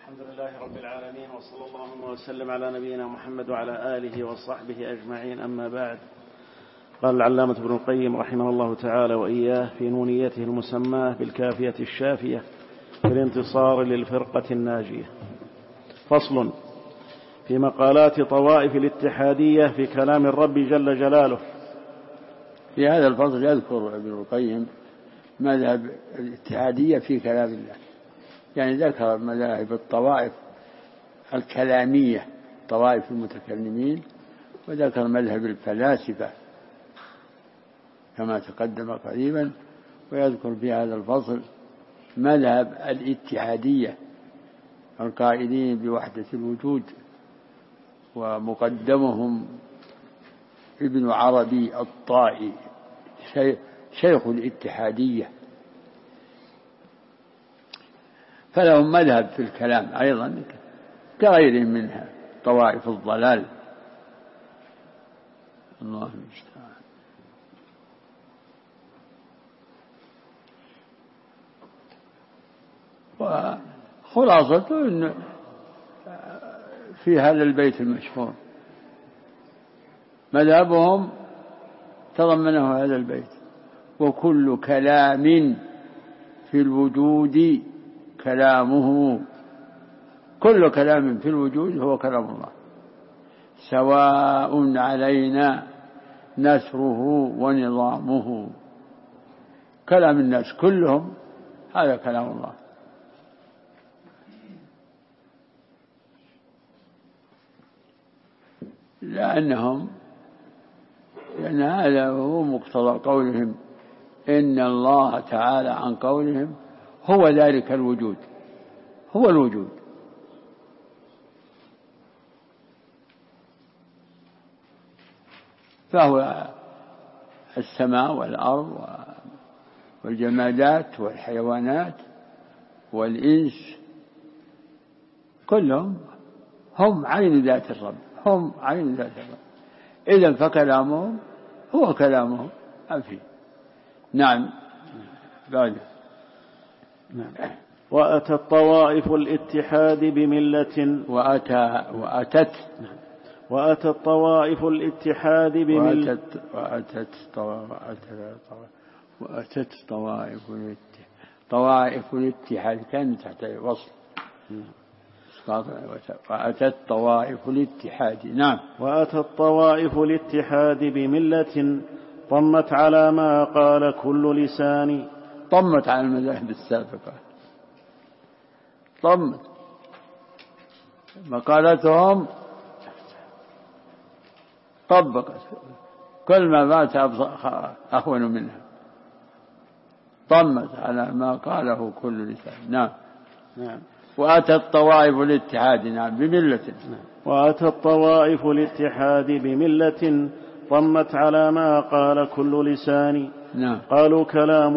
الحمد لله رب العالمين، وصلى الله وسلم على نبينا محمد وعلى آله وصحبه أجمعين، أما بعد. قال العلامة ابن القيم رحمه الله تعالى وإياه في نونيته المسماة بالكافية الشافية في الانتصار للفرقة الناجية: فصل في مقالات طوائف الاتحادية في كلام الرب جل جلاله. في هذا الفصل يذكر ابن القيم مذهب الاتحادية في كلام الله، يعني ذكر مذاهب الطوائف الكلامية، طوائف المتكلمين، وذكر مذهب الفلاسفة كما تقدم قريبا، ويذكر في هذا الفصل مذهب الاتحادية القائلين بوحدة الوجود، ومقدمهم ابن عربي الطائي شيخ الاتحادية، فلهم مذهب في الكلام أيضا كغيرهم منها طوائف الضلال. الله المستعان. وخلاصته إن في هذا البيت المشهور مذهبهم تضمنه هذا البيت: وكل كلام في الوجود كلامه. كل كلام في الوجود هو كلام الله، سواء علينا نثره ونظامه. كلام الناس كلهم هذا كلام الله، لأن هذا هو مقتضى قولهم إن الله تعالى، عن قولهم هو ذلك الوجود، هو الوجود. فهو السماء والأرض والجمادات والحيوانات والإنس كلهم هم عين ذات الرب، هم عين ذات الرب. إذن فكلامهم هو كلامهم أفي. نعم. بعد. نعم. وأتت طوائف الاتحاد بملة وأتت طوائف الاتحاد بملة طوائف الاتحاد كان تحت وصل. وأتت طوائف الاتحاد. نعم. وأتت طوائف الاتحاد بملة طمت على ما قال كل لسان. طمت على المذاهب السابقة، طمت مقالتهم، طبقت كل ما فات أهون منها، طمت على ما قاله كل لسان. نعم. نعم. وأتت طوائف الاتحاد. نعم. بملة. نعم. وأتت طوائف الاتحاد بملة طمت على ما قال كل لسان. نعم. قالوا كلام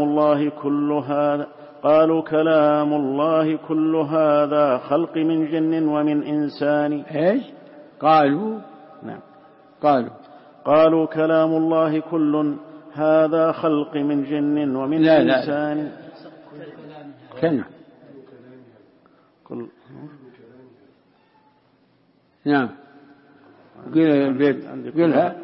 الله كل هذا خلق من جن ومن إنسان. إيش قالوا؟ نعم. قالوا كلام الله كل هذا خلق من جن ومن إنسان. كلام. نعم. قل البيت قلها.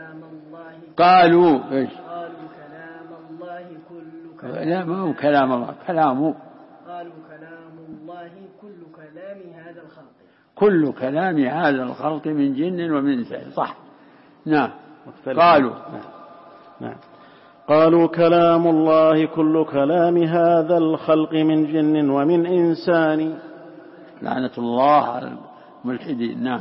قالوا إيش؟ كلام الله كل كلام. لا، ما هو كلام الله، كلامه. قالوا كلام الله كل كلام هذا الخلق. كل كلام هذا الخلق من جن ومن إنسان. صح. نعم. قالوا. نعم. قالوا كلام الله كل كلام هذا الخلق من جن ومن إنسان. لعنة الله على الملحدين. نعم.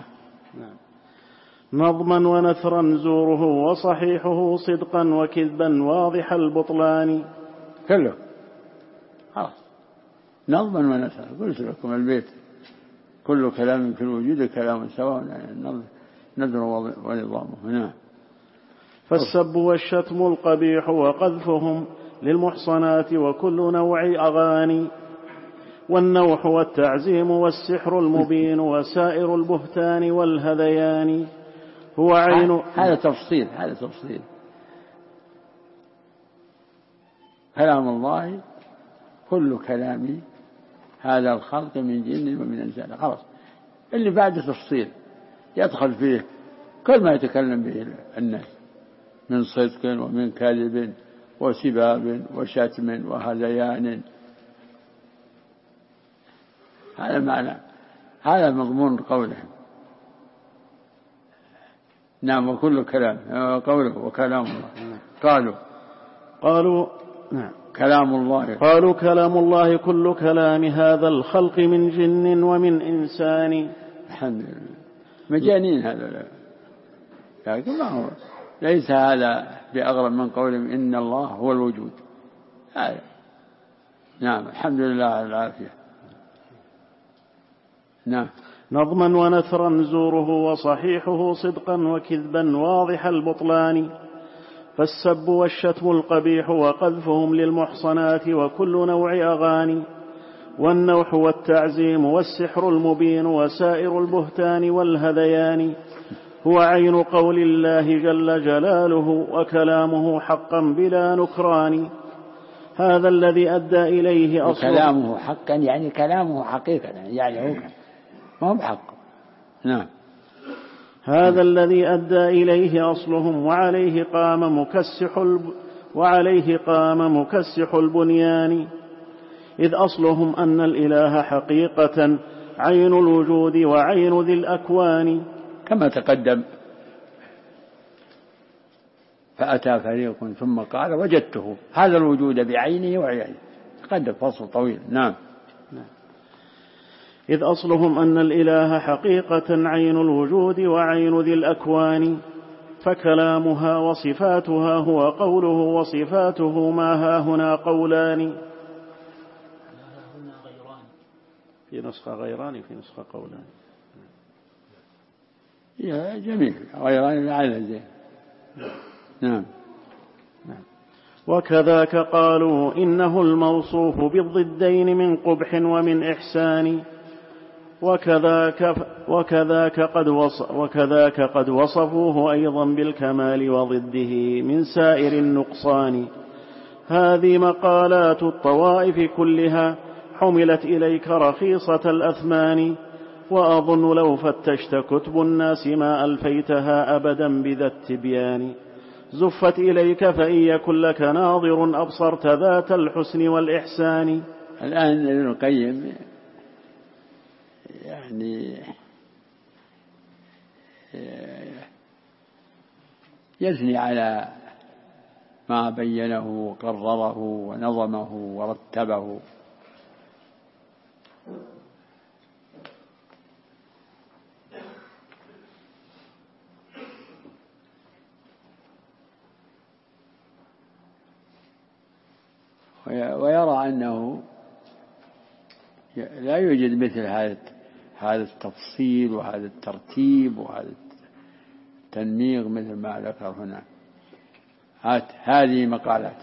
نظما ونثرا زوره وصحيحه صدقا وكذبا واضح البطلان. كله خلاص. نظما ونثرا. قلت لكم البيت: كل كلام في الوجود كلام سواء، يعني نذر ونظامه. نعم. فالسب والشتم القبيح وقذفهم للمحصنات وكل نوع أغاني، والنوح والتعزيم والسحر المبين وسائر البهتان والهذيان. هو عين. هذا تفصيل. كلام الله كل كلام هذا الخلق من جن ومن إنسان. خلاص اللي بعد تفصيل يدخل فيه كل ما يتكلم به الناس من صدق ومن كذب وسباب وشتم وهذيان. هذا معنى، هذا مضمون قولهم. نعم. وكل كلام قوله وكلام الله. قالوا نعم كلام الله. قالوا كلام الله كل كلام هذا الخلق من جن ومن إنسان. الحمد لله. مجانين هذا، لكن ما هو ليس هذا بأغرب من قولهم إن الله هو الوجود. هذا نعم. الحمد لله على العافية. نعم. نظما ونثرا زوره وصحيحه صدقا وكذبا واضح البطلان. فالسب والشتم القبيح وقذفهم للمحصنات وكل نوع أغاني. والنوح والتعزيم والسحر المبين وسائر البهتان والهذيان. هو عين قول الله جل جلاله وكلامه حقا بلا نكران. هذا الذي أدى إليه أصله. كلامه حقا يعني كلامه حقيقة، يعني هو ما هو بحق. نعم. هذا الذي أدى إليه أصلهم وعليه قام مكسح البنيان. إذ أصلهم أن الإله حقيقة عين الوجود وعين ذي الأكوان. كما تقدم. فأتى فريق ثم قال وجدته هذا الوجود بعينه وعينه. تقدم فصل طويل. نعم. إذ أصلهم أن الإله حقيقة عين الوجود وعين ذي الأكوان. فكلامها وصفاتها هو قوله وصفاته ما هاهنا قولان. في نسخة غيران في نسخة قولان. يا جميل غيران على زين. نعم. وكذاك قالوا إنه الموصوف بالضدين من قبح ومن إحسان. وكذاك قد وصفوه أيضا بالكمال وضده من سائر النقصان. هذه مقالات الطوائف كلها حملت إليك رخيصة الأثمان. وأظن لو فتشت كتب الناس ما ألفيتها أبدا بذا التبيان. زفت إليك فإن يكن لك ناظر أبصرت ذات الحسن والإحسان. الآن ابن القيم يعني يثني على ما بينه وقرره ونظمه ورتبه. ويرى أنه لا يوجد مثل هذا التفصيل وهذا الترتيب وهذا التنميق مثل ما ذكر هنا. هذه مقالات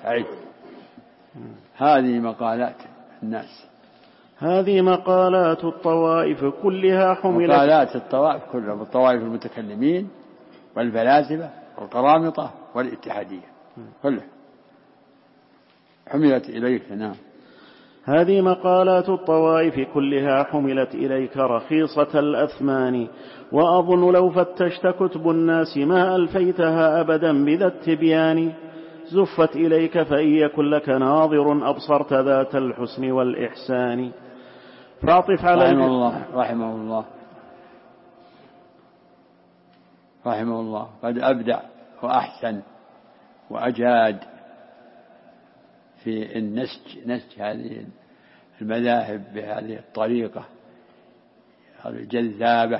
هذه مقالات الناس. هذه مقالات الطوائف كلها حملت. مقالات الطوائف كلها، الطوائف المتكلمين والفلاسفة والقرامطة والاتحادية كلها حملت إليك. نعم. هذه مقالات الطوائف كلها حملت إليك رخيصة الأثمان. وأظن لو فتشت كتب الناس ما ألفيتها أبدا بذا التبيان. زفت إليك فإن يكن لك ناظر أبصرت ذات الحسن والإحسان. فاعطف على رحمه الله قد أبدع وأحسن وأجاد في نسج هذه المذاهب بهذه الطريقة الجذابة،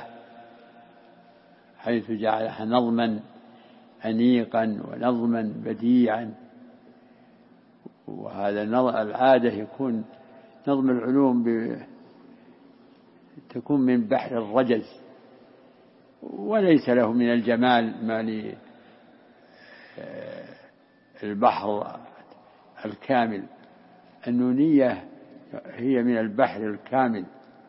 حيث جعلها نظما أنيقا ونظما بديعا. وهذا العادة يكون نظم العلوم تكون من بحر الرجز، وليس له من الجمال ما للبحر الكامل. النونية هي من البحر الكامل.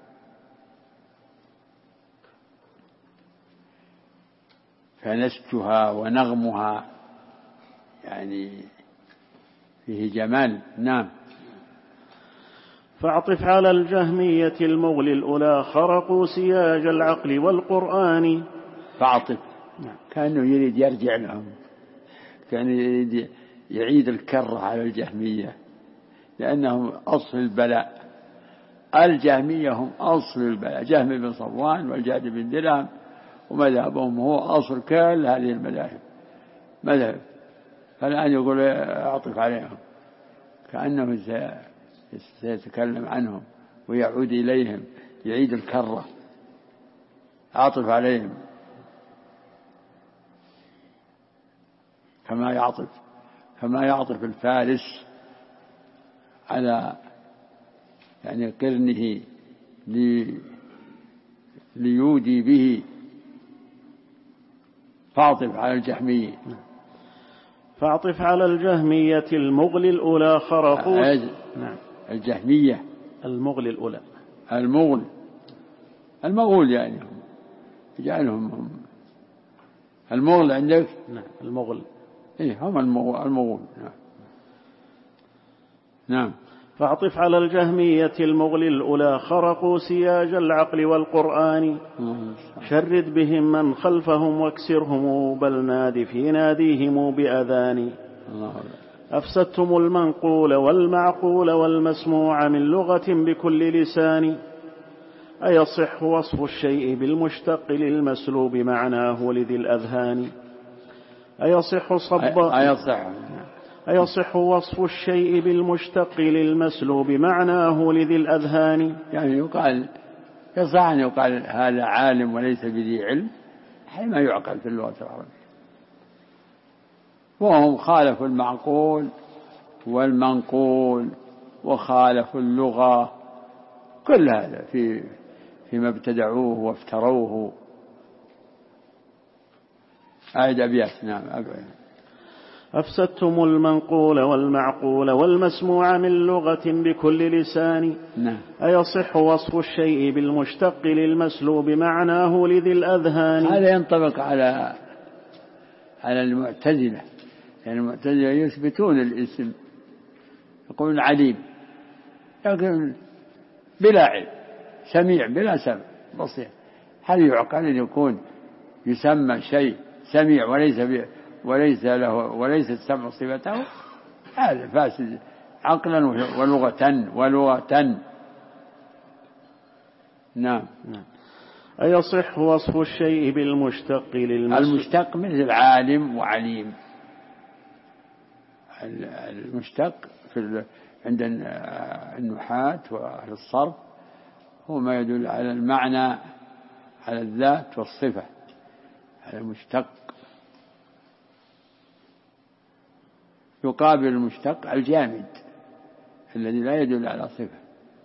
فنسجها ونغمها يعني فيه جمال. نعم. فاعطف على الجهمية المغل الأولى خرقوا سياج العقل والقرآن. فاعطف كأنه يريد يرجع لهم، كان يريد يعيد الكرة على الجهمية، لأنهم أصل البلاء. الجهمية هم أصل البلاء، جهم بن صفوان والجعد بن درهم، ومذهبهم هو أصل كل هذه المذاهب مذهب. فالآن يقول أعطف عليهم، كأنه سيتكلم عنهم ويعود إليهم، يعيد الكرة. أعطف عليهم كما يعطف الفارس على يعني قرنه ليودي به. فاعطف على الجهمية. فاعطف على الجهمية المغل الأولى خرقوا. نعم. الجهمية المغل الأولى، المغول يعني يجعلهم هم المغل عندك. نعم المغل، إيه هم المغول. نعم. فاعطف على الجهمية المغل الأولى خرقوا سياج العقل والقرآن. شرد بهم من خلفهم واكسرهم، بل ناد في ناديهم بأذان. أفسدتم المنقول والمعقول والمسموع من لغة بكل لسان. أيصح وصف الشيء بالمشتق للمسلوب معناه لذي الأذهان. أيصح وصف الشيء بالمشتق للمسلوب معناه لذي الأذهان. يعني يصح أن يقال هذا عالم وليس بذي علم، حيث ما يعقل في اللغة العربية. وهم خالفوا المعقول والمنقول وخالفوا اللغة، كل هذا فيما ابتدعوه وافتروه. أعد أبيات. نعم. أفسدتم المنقول والمعقول والمسموع من لغة بكل لسان. نعم. أيصح وصف الشيء بالمشتق للمسلوب معناه لذي الأذهان. هذا ينطبق على المعتزلة، يعني المعتزلة يثبتون الاسم، يقولون عليم لكن بلا علم، سميع بلا سمع، بصير. هل يعقل أن يكون يسمى شيء سميع وليس السمع صفته؟ هذا فاسد عقلا ولغة. نعم. أيصح وصف الشيء بالمشتق المشتق مثل عالم وعليم. المشتق عند النحاة وأهل الصرف هو ما يدل على المعنى، على الذات والصفة. هذا مشتق. يقابل المشتق الجامد الذي لا يدل على صفة.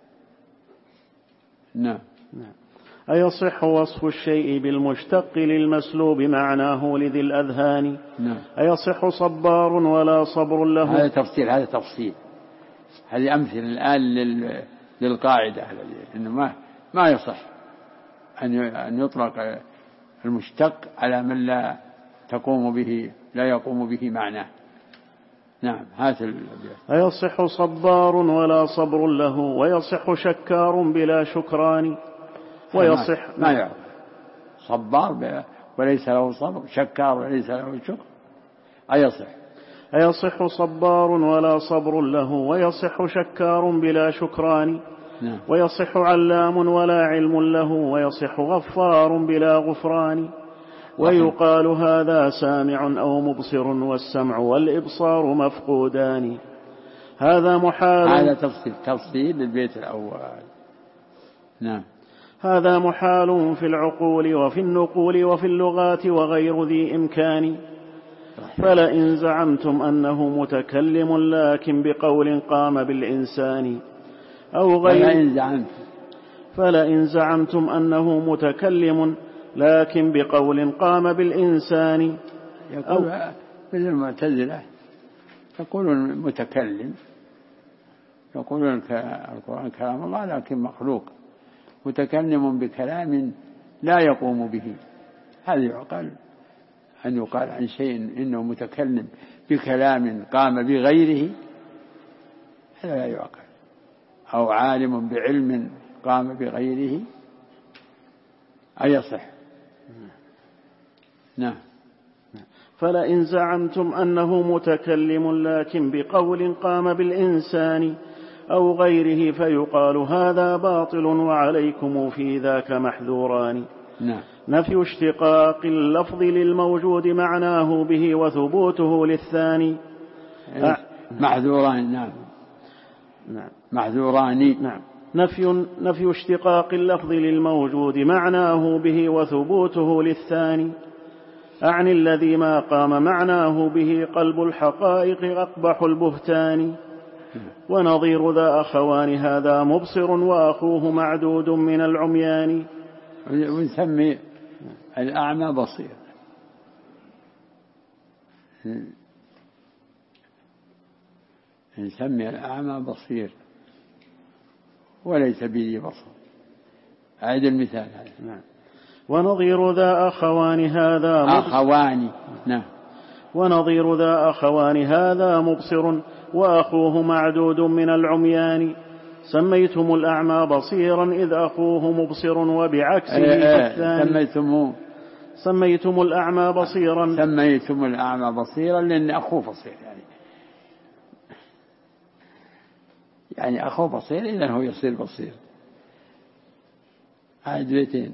نعم. أيصح وصف الشيء بالمشتق للمسلوب معناه لذي الأذهان. نعم. أيصح صبار ولا صبر له. هذا تفصيل. هذه أمثلة الآن للقاعدة إنه ما يصح أن يطلق المشتق على من لا يقوم به معناه. نعم. أيصح صبار ولا صبر له، ويصح شكار بلا شكران. ويصح ما يعرف صبار وليس له صبر، شكار وليس له شكر. أيصح صبار ولا صبر له، ويصح شكار بلا شكران. نعم. ويصح علام ولا علم له، ويصح غفار بلا غفران. ويقال هذا سامع أو مبصر، والسمع والإبصار مفقودان. هذا تفصيل للبيت الأول. نعم. هذا محال في العقول وفي النقول وفي اللغات وغير ذي إمكان. فلئن زعمتم أنه متكلم لكن بقول قام بالإنسان أو غير. فلئن زعمتم أنه متكلم لكن بقول قام بالإنسان. يقول مثل المعتزلة يقولون متكلم، يقولون القرآن كلام الله لكن مخلوق، متكلم بكلام لا يقوم به. هذا يعقل أن يقال عن شيء إنه متكلم بكلام قام بغيره؟ هذا لا يعقل. أو عالم بعلم قام بغيره أيصح. نعم. فلئن زعمتم أنه متكلم لكن بقول قام بالإنسان أو غيره فيقال هذا باطل وعليكم في ذاك محذوران. نعم. نفي اشتقاق اللفظ للموجود معناه به وثبوته للثاني محذوران. نعم. نعم. محذوران. نعم. نفي اشتقاق اللفظ للموجود معناه به وثبوته للثاني، أعني الذي ما قام معناه به قلب الحقائق أقبح البهتان. ونظير ذا أخوان هذا مبصر وأخوه معدود من العميان. ونسمي الأعمى بصير. نسمي الأعمى بصير وليس به بصر. أعيد المثال هذا. نعم. ونظير ذا أخوان هذا أخوان. نعم. ونظير ذا أخوان هذا مبصر وأخوه معدود من العميان. سميتم الأعمى بصيرا إذ أخوه مبصر وبعكسه الثاني. سميتم الأعمى بصيرا. سميتم الأعمى بصيرا لأن أخوه بصير يعني أخوه بصير إذن هو يصير بصير. عاد بيتين.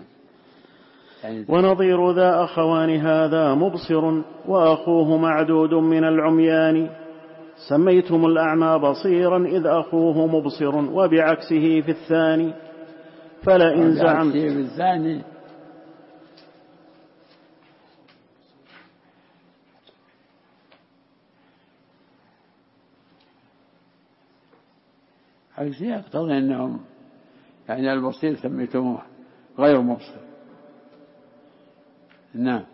ونظير ذا أخوان هذا مبصر وأخوه معدود من العميان. سميتم الأعمى بصيرا إذ أخوه مبصر وبعكسه في الثاني. فلئن زعمت الثاني عكسه يقتضي أنهم يعني البصير سميتموه غير مبصر. نعم.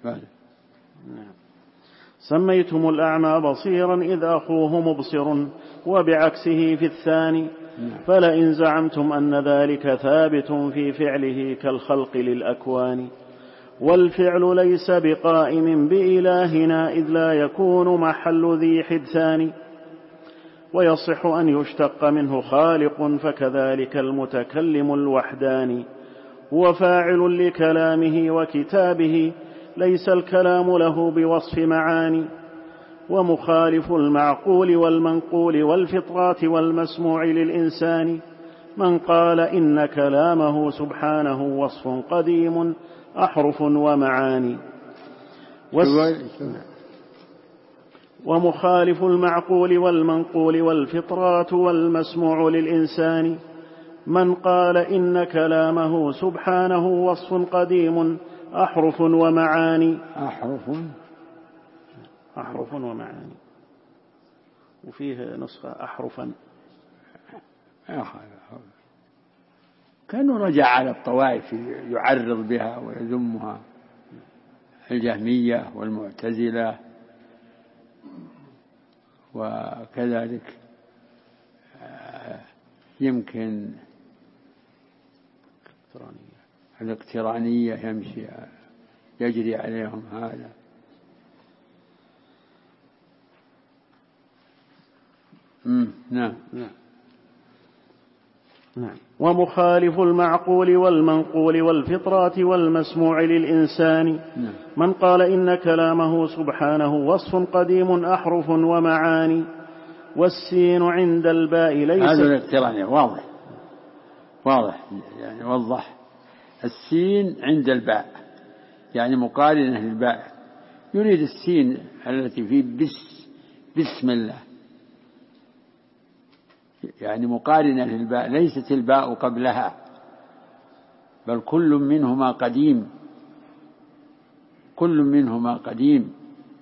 سميتم الأعمى بصيرا إذ أخوه مبصر وبعكسه في الثاني. فلئن زعمتم أن ذلك ثابت في فعله كالخلق للأكوان والفعل ليس بقائم بإلهنا إذ لا يكون محل ذي حدثان ويصح أن يشتق منه خالق فكذلك المتكلم الوحداني هو فاعل لكلامه وكتابه ليس الكلام له بوصف معاني ومخالف المعقول والمنقول والفطرات والمسموع للإنسان من قال إن كلامه سبحانه وصف قديم أحرف ومعاني ومخالف المعقول والمنقول والفطرات والمسموع للإنسان من قال إن كلامه سبحانه وصف قديم أحرف ومعاني. أحرف ومعاني. وفيه نسخة أحرفا. كانوا رجع على الطوائف يعرض بها ويذمها الجهمية والمعتزلة وكذلك يمكن الاقترانية يجري عليهم هذا. نعم. ومخالف المعقول والمنقول والفطرات والمسموع للإنسان من قال إن كلامه سبحانه وصف قديم أحرف ومعاني والسين عند الباء ليس. هذا الاقترانية واضح يعني وضح. السين عند الباء يعني مقارنة للباء. يريد السين التي في بسم الله يعني مقارنة للباء ليست الباء قبلها بل كل منهما قديم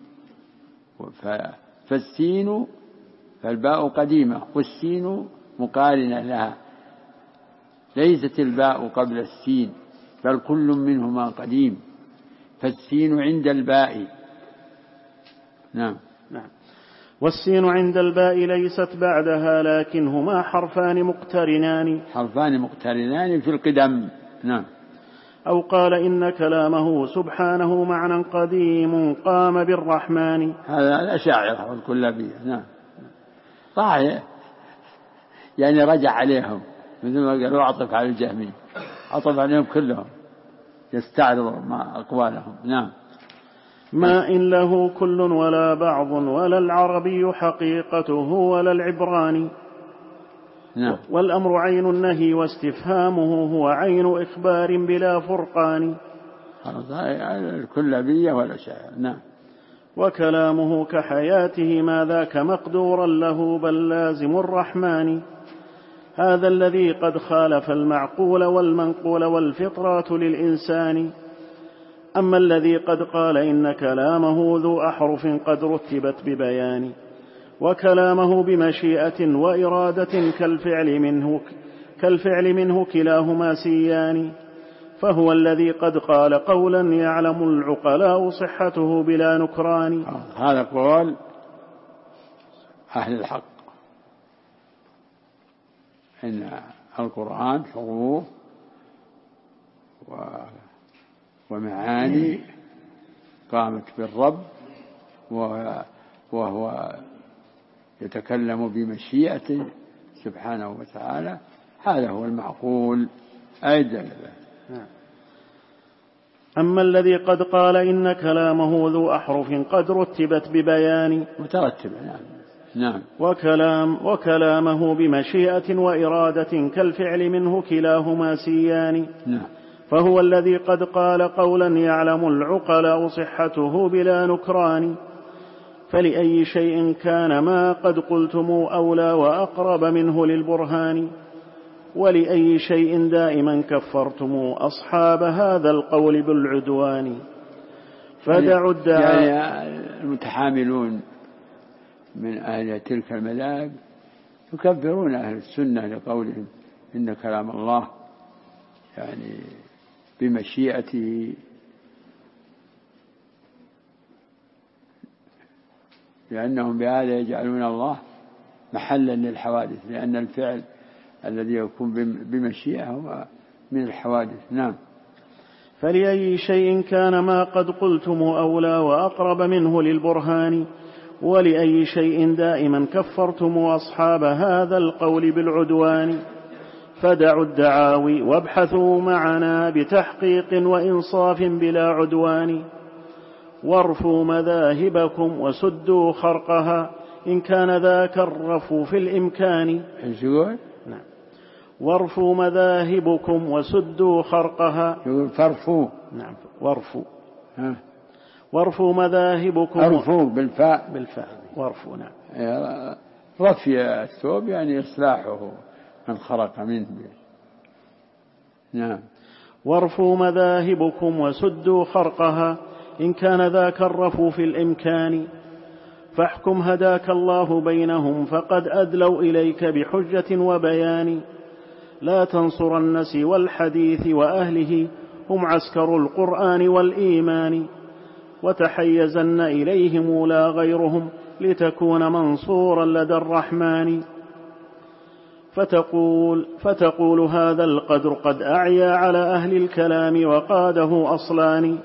فالسين فالباء قديمة والسين مقارنة لها ليست الباء قبل السين بل كل منهما قديم فالسين عند الباء. نعم. والسين عند الباء ليست بعدها لكنهما حرفان مقترنان في القدم. نعم. أو قال إن كلامه سبحانه معنى قديم قام بالرحمن. هذا الأشاعرة والكلابية. نعم. صحيح يعني رجع عليهم، مثل ما قالوا أعطف على الجهمي، عطف عليهم كلهم يستعرض مع أقوالهم. نعم. ما إن له كل ولا بعض ولا العربي حقيقته ولا العبراني. نعم. والأمر عين النهي واستفهامه هو عين إخبار بلا فرقان. الكلابية ولا شيء. نعم. وكلامه كحياته ما ذاك مقدورا له بل لازم الرحمن. هذا الذي قد خالف المعقول والمنقول والفطرات للإنسان. أما الذي قد قال إن كلامه ذو أحرف قد رتبت ببيان، وكلامه بمشيئة وإرادة كالفعل منه كلاهما سيان، فهو الذي قد قال قولا يعلم العقلاء صحته بلا نكران. هذا قول أهل الحق، إن القرآن حروف ومعاني قامت بالرب، وهو يتكلم بمشيئته سبحانه وتعالى. هذا هو المعقول أيضا. أما الذي قد قال إن كلامه ذو أحرف قد رتبت ببيان، مترتبة. نعم. وكلامه بمشيئة وإرادة كالفعل منه كلاهما سيان. نعم. فهو الذي قد قال قولا يعلم العقلاء صحته بلا نكران. فلأي شيء كان ما قد قلتم أولى وأقرب منه للبرهان، ولأي شيء دائما كفرتم أصحاب هذا القول بالعدوان. فدعوا الدعاء. يعني المتحاملون من أهل تلك المذاهب يكفرون أهل السنة لقولهم إن كلام الله يعني بمشيئته، لأنهم بهذا يجعلون الله محلا للحوادث، لأن الفعل الذي يكون بمشيئة هو من الحوادث. نعم. فلأي شيء كان ما قد قلتم أولى وأقرب منه للبرهان، ولأي شيء دائما كفرتم أصحاب هذا القول بالعدوان. فدعوا الدعاوي وابحثوا معنا بتحقيق وإنصاف بلا عدوان، وارفوا مذاهبكم وسدوا خرقها إن كان ذاك الرفو في الإمكان. نعم. وارفوا مذاهبكم وسدوا خرقها. يقول فرفوا. نعم. وارفوا مذاهبكم. أرفوا بالفاء. وارفوا. نعم. رفي الثوب يعني إصلاحه من خرق منه. نعم. وارفوا مذاهبكم وسدوا خرقها إن كان ذاك الرفو في الإمكان. فاحكم هداك الله بينهم فقد أدلوا إليك بحجة وبيان. لا تنصرن سوى الحديث وأهله هم عسكر القرآن والإيمان، وتحيزن إليهم لا غيرهم لتكون منصورا لدى الرحمن. فتقول هذا القدر قد أعيا على أهل الكلام وقاده أصلان.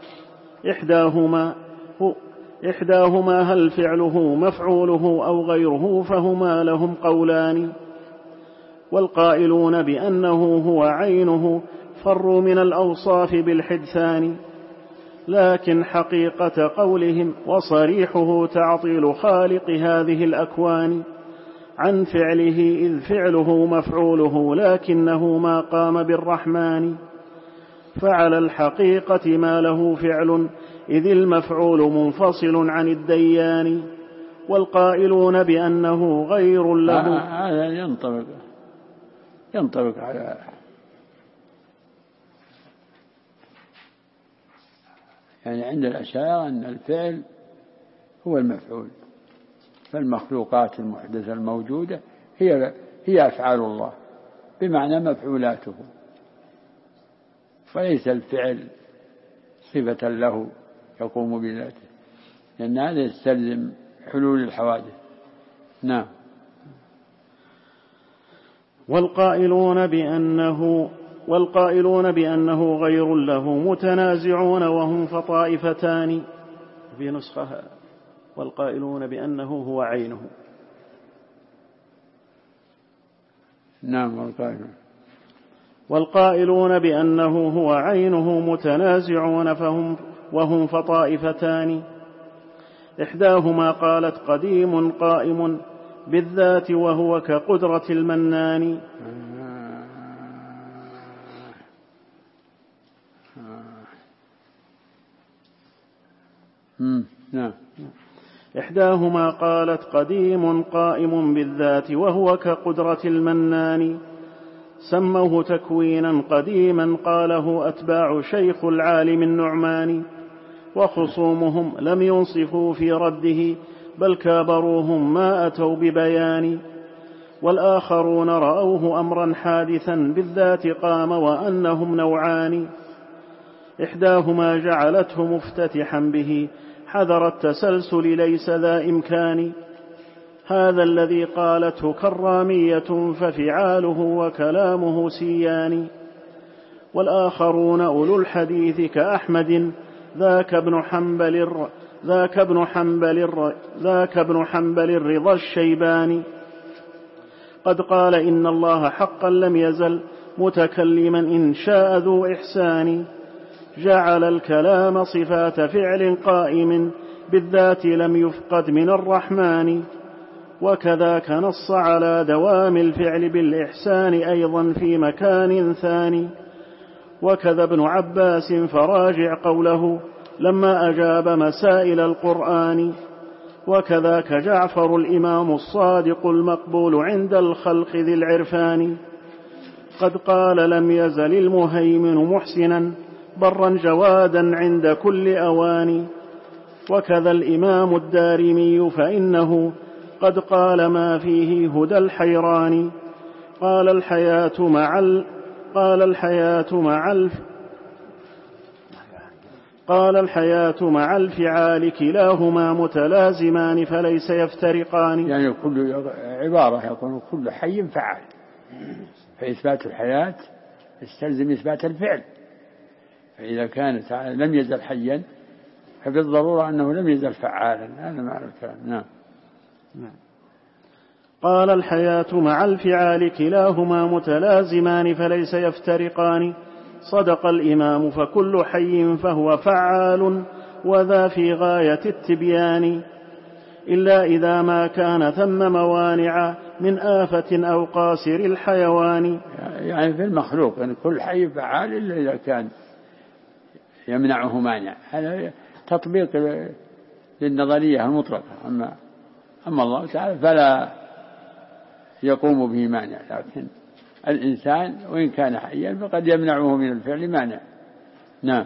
إحداهما هل فعله مفعوله أو غيره، فهما لهم قولان. والقائلون بأنه هو عينه فروا من الأوصاف بالحدثان، لكن حقيقة قولهم وصريحه تعطيل خالق هذه الأكوان عن فعله، إذ فعله مفعوله لكنه ما قام بالرحمن. فعلى الحقيقة ما له فعل إذ المفعول منفصل عن الديان. والقائلون بأنه غير له. هذا ينطبق على يعني عند الأشاعرة أن الفعل هو المفعول، فالمخلوقات المحدثة الموجودة هي أفعال الله بمعنى مفعولاته، فليس الفعل صفة له يقوم بذاته، لأن هذا يستلزم حلول الحوادث. نعم. والقائلون بأنه غير له متنازعون وهم فطائفتان. في نسخة والقائلون بأنه هو عينه. نعم. والقائلون بأنه هو عينه متنازعون وهم فطائفتان. إحداهما قالت قديم قائم بالذات وهو كقدرة المنان. نعم. إحداهما قالت قديم قائم بالذات وهو كقدرة المنان. سموه تكوينا قديما قاله أتباع شيخ العالم النعمان. وخصومهم لم ينصفوا في رده بل كابروهم ما أتوا ببيان. والآخرون رأوه أمرا حادثا بالذات قام وأنهم نوعان. إحداهما جعلته مفتتحا به حذر التسلسل ليس ذا إمكان. هذا الذي قالته كرامية ففعاله وكلامه سيان. والآخرون أولو الحديث كأحمد ذاك ابن حنبل الرضا الشيباني قد قال إن الله حقا لم يزل متكلما إن شاء ذو إحسان. جعل الكلام صفات فعل قائم بالذات لم يفقد من الرحمن. وكذاك نص على دوام الفعل بالإحسان أيضا في مكان ثاني. وكذا ابن عباس فراجع قوله لما أجاب مسائل القرآن. وكذاك جعفر الإمام الصادق المقبول عند الخلق ذي العرفان قد قال لم يزل المهيمن محسنا برا جوادا عند كل أوان. وكذا الإمام الدارمي فإنه قد قال ما فيه هدى الحيران. قال الحياة مع الفعال كلاهما متلازمان فليس يفترقان. يعني كل عبارة يقول كل حي فعال، فإثبات الحياة يستلزم إثبات الفعل. فإذا كان تعالى لم يزل حيا فبالضرورة أنه لم يزل فعالا. هذا معنى الكلام. نعم. قال الحياة مع الفعال كلاهما متلازمان فليس يفترقان. صدق الإمام فكل حي فهو فعال وذا في غاية التبيان إلا إذا ما كان ثم موانع من آفة أو قاسر الحيوان. يعني في المخلوق يعني كل حي فعال إلا إذا كان يمنعه مانع. هذا تطبيق للنظرية المطلقة. أما الله تعالى فلا يقوم به مانع، لكن الإنسان وإن كان حيا فقد يمنعه من الفعل مانع. نعم.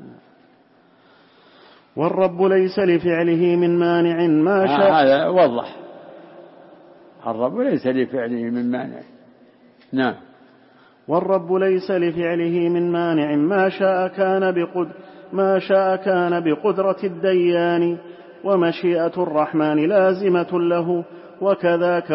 والرب ليس لفعله من مانع ما شاء. هذا وضح. الرب ليس لفعله من مانع. نعم. والرب ليس لفعله من مانع ما شاء كان بقدرة الديان. ومشيئة الرحمن لازمة له وكذاك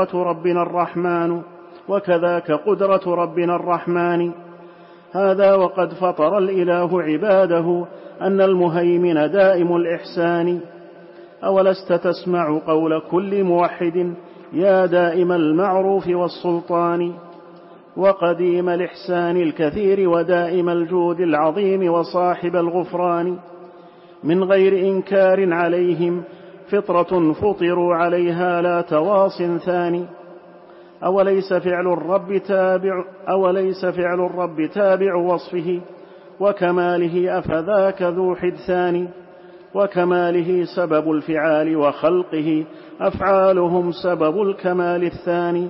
قدرة ربنا الرحمن. هذا وقد فطر الإله عباده أن المهيمن دائم الإحسان. أولست تسمع قول كل موحد يا دائم المعروف والسلطان وقديم الإحسان الكثير ودائم الجود العظيم وصاحب الغفران من غير إنكار عليهم فطرة فطروا عليها لا تواص ثاني. أوليس فعل الرب تابع وصفه وكماله أفذاك ذو حدثان. وكماله سبب الفعال وخلقه أفعالهم سبب الكمال الثاني.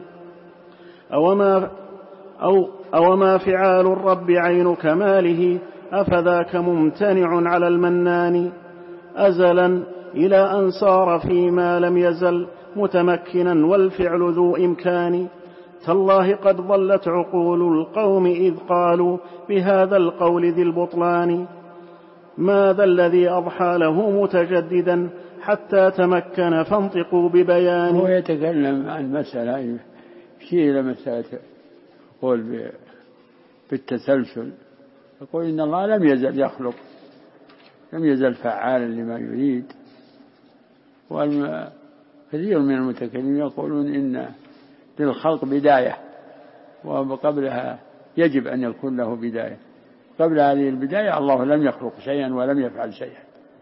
أوما فعال الرب عين كماله أفذاك ممتنع على المنان أزلا إلى أن صار فيما لم يزل متمكنا والفعل ذو إمكان. تالله قد ضلت عقول القوم إذ قالوا بهذا القول ذي البطلان. ماذا الذي أضحى له متجددا حتى تمكن فانطقوا ببيان. هو يتكلم عن مسألة شيء إلى مسألة يقول بالتسلسل. يقول إن الله لم يزل يخلق، لم يزل فعالا لما يريد. وكثير من المتكلمين يقولون إن للخلق بداية وقبلها يجب أن يكون له بداية. قبل هذه البداية الله لم يخلق شيئا ولم يفعل شيئا.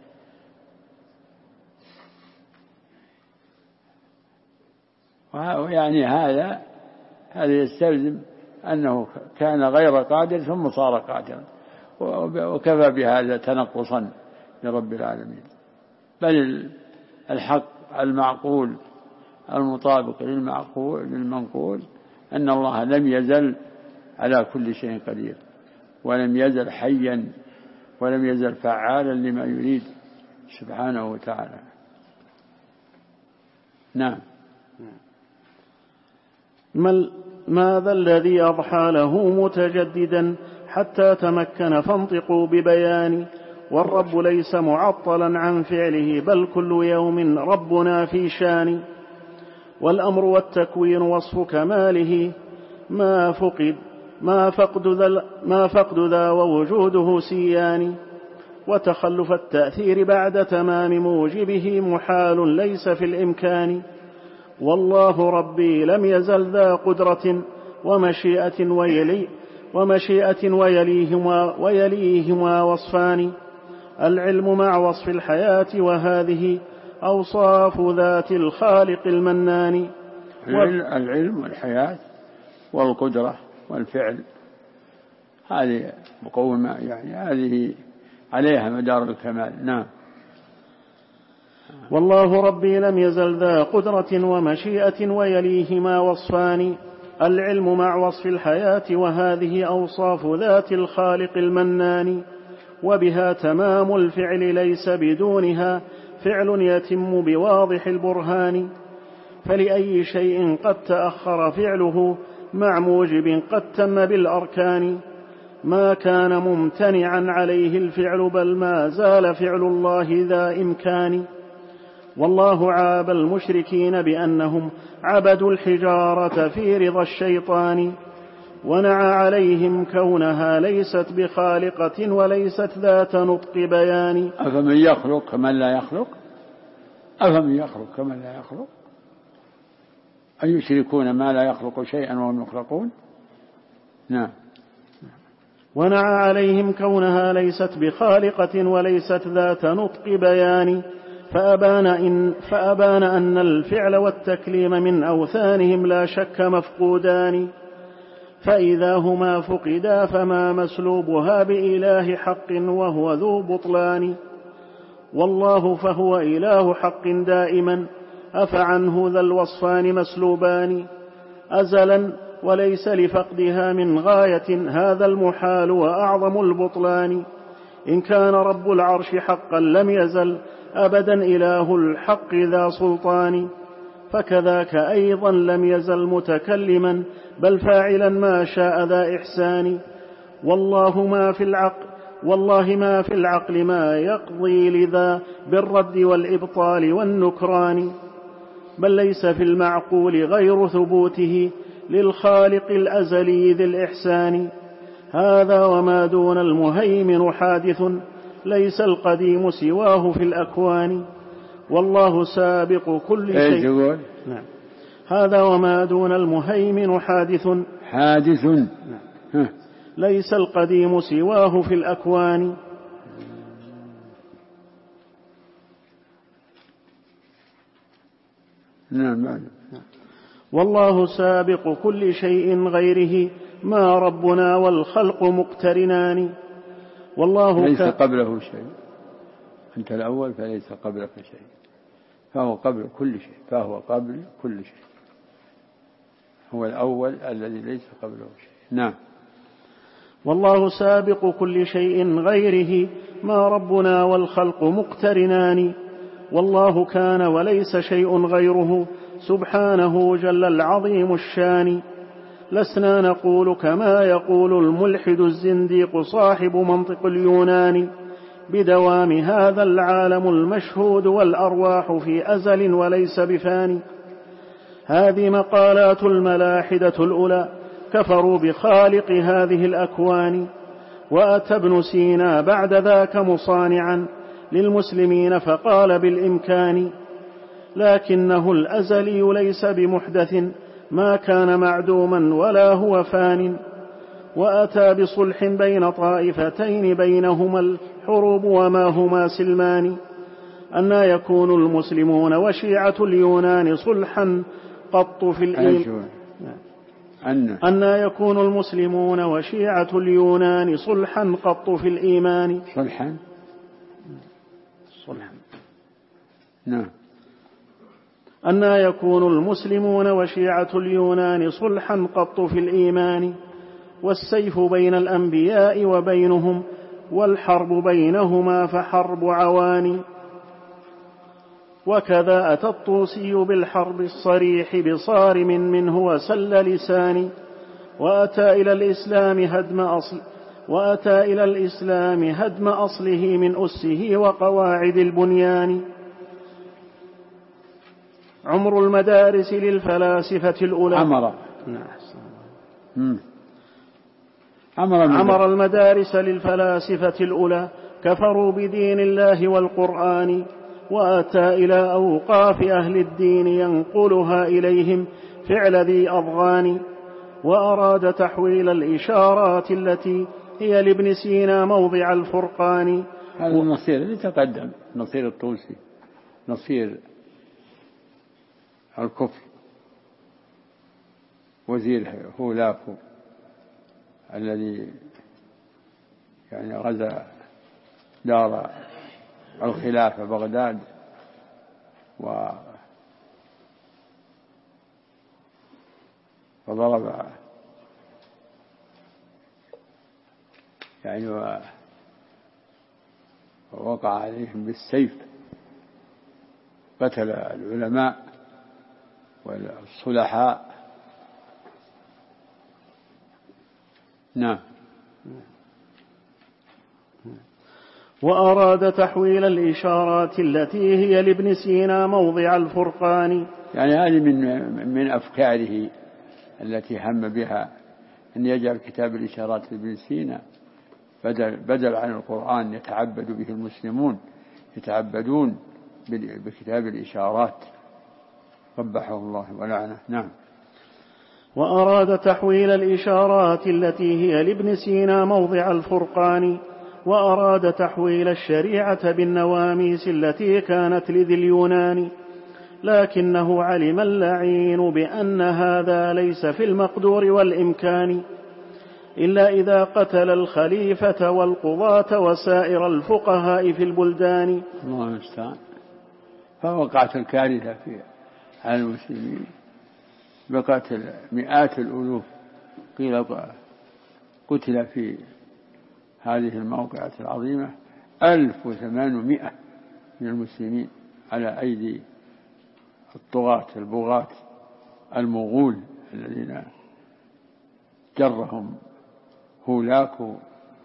يعني هذا يستلزم أنه كان غير قادر ثم صار قادرا، وكفى بهذا تنقصا لرب العالمين. بل الحق المعقول المطابق للمنقول أن الله لم يزل على كل شيء قدير، ولم يزل حيا، ولم يزل فعالا لما يريد سبحانه وتعالى. نعم. ماذا الذي أضحى له متجددا حتى تمكن فانطقوا ببيان؟ والرب ليس معطلا عن فعله، بل كل يوم ربنا في شان. والأمر والتكوين وصف كماله، ما فقد ذا ووجوده سيان. وتخلف التأثير بعد تمام موجبه محال ليس في الإمكان. والله ربي لم يزل ذا قدرة ومشيئة ويليهما وصفان. العلم مع وصف الحياة، وهذه أوصاف ذات الخالق المنان. العلم والحياة والقدرة والفعل، هذه مقومة، يعني هذه عليها مدار الكمال. نعم. والله ربي لم يزل ذا قدرة ومشيئة ويليهما وصفان. العلم مع وصف الحياة، وهذه أوصاف ذات الخالق المنان. وبها تمام الفعل ليس بدونها فعل يتم بواضح البرهان. فلأي شيء قد تأخر فعله مع موجب قد تم بالأركان. ما كان ممتنعا عليه الفعل، بل ما زال فعل الله ذا إمكان. والله عاب المشركين بأنهم عبدوا الحجارة في رضا الشيطان. ونعى عليهم كونها ليست بخالقة وليست ذات نطق بيان. أفمن يخلق كمن لا يخلق؟ أفمن يخلق كمن لا يخلق؟ أن يشركون ما لا يخلق شيئا وهم يخلقون. نعم. ونعى عليهم كونها ليست بخالقة وليست ذات نطق بيان. فأبان أن الفعل والتكليم من أوثانهم لا شك مفقودان. فإذا هما فقدا فما مسلوبها بإله حق وهو ذو بطلان. والله فهو إله حق دائما، أفعنه ذا الوصفان مسلوبان. أزلا وليس لفقدها من غاية، هذا المحال وأعظم البطلان. إن كان رب العرش حقا لم يزل أبدا إله الحق ذا سلطان. فكذاك أيضا لم يزل متكلما، بل فاعلا ما شاء ذا إحسان. والله ما في العقل ما يقضي لذا بالرد والإبطال والنكران. بل ليس في المعقول غير ثبوته للخالق الأزلي ذي الإحسان. هذا وما دون المهيمن حادث، ليس القديم سواه في الأكوان. والله سابق كل شيء. نعم. هذا وما دون المهيمن حادث. نعم. ليس القديم سواه في الأكوان. نعم. والله سابق كل شيء غيره، ما ربنا والخلق مقترنان. والله ليس قبله شيء، أنت الأول فليس قبلك شيء، فهو قبل كل شيء، فهو قبل كل شيء، هو الأول الذي ليس قبله شيء. نعم. والله سابق كل شيء غيره، ما ربنا والخلق مقترنان. والله كان وليس شيء غيره، سبحانه جل العظيم الشان. لسنا نقول كما يقول الملحد الزنديق صاحب منطق اليونان، بدوام هذا العالم المشهود والأرواح في أزل وليس بفاني. هذه مقالات الملاحدة الأولى، كفروا بخالق هذه الأكوان. وأتى ابن سينا بعد ذاك مصانعا للمسلمين فقال بالإمكان، لكنه الأزلي ليس بمحدث، ما كان معدوما ولا هو فان، وأتى بصلح بين طائفتين بينهما الحروب وما هما سلمان. أنى يكون المسلمون وشيعة اليونان صلحا قط في الإيمان. أنى يكون المسلمون وشيعة اليونان صلحا قط في الإيمان. صلحا. نعم. أنى يكون المسلمون وشيعة اليونان صلحا قط في الإيمان، والسيف بين الأنبياء وبينهم، والحرب بينهما فحرب عوان. وكذا أتى الطوسي بالحرب الصريح بصارم منه وسل لسان، وأتى إلى الإسلام هدم أصله من أسه وقواعد البنيان. عمر المدارس للفلاسفة الأولى. عمر المدارس للفلاسفة الأولى كفروا بدين الله والقرآن، وأتى إلى أوقاف أهل الدين ينقلها إليهم فعل ذي أضغان، وأراد تحويل الإشارات التي هي لابن سينا موضع الفرقان. هذا النصير اللي تقدم، نصير الطوسي، نصير الكفر، وزير هولاكو الذي يعني غزا دار الخلافة بغداد وضرب يعني ووقع عليهم بالسيف، قتل العلماء والصلحاء. نعم. وأراد تحويل الإشارات التي هي لابن سينا موضع الفرقان. يعني هذه من أفكاره التي هم بها أن يجعل كتاب الإشارات لابن سينا بدل عن القرآن يتعبد به المسلمون، يتعبدون بكتاب الإشارات، قبحه الله ولعنه. نعم. وأراد تحويل الإشارات التي هي لابن سينا موضع الفرقان، وأراد تحويل الشريعة بالنواميس التي كانت لذي اليونان، لكنه علم اللعين بأن هذا ليس في المقدور والإمكان، إلا إذا قتل الخليفة والقضاة وسائر الفقهاء في البلدان. الله المستعان. فوقعت الكارثة في على المسلمين بقتل مئات الألوف، قيل قتل في هذه الموقعة العظيمة 1800 من المسلمين على أيدي الطغاة البغاة المغول الذين جرهم هولاكو